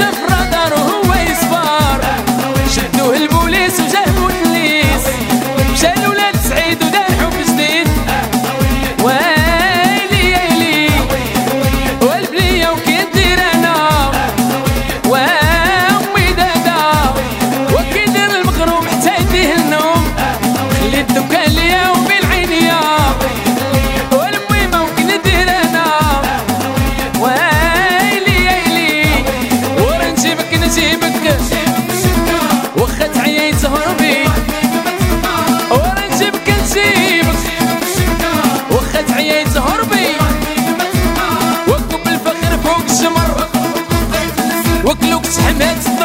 شاف رادار وهو يصفر، شدوه البوليس وجابوا النيس، مشى لولاد سعيد وداحوا في جديد. ويلي يلي والبليه وكي ندير انا، وامي دادا وكي ندير المغروم حتى يديه النوم، خليت الدكان ليا وبالعينيه، والمهم وكي ندير انا. ويلي يلي ورا نجيبك نجيبك واخا تعيا يزهر بيك، ورا نجيبك نجيبك واخا تعيا يزهر بيك، وكب الفخر فوق الشمر وكلوك شحمات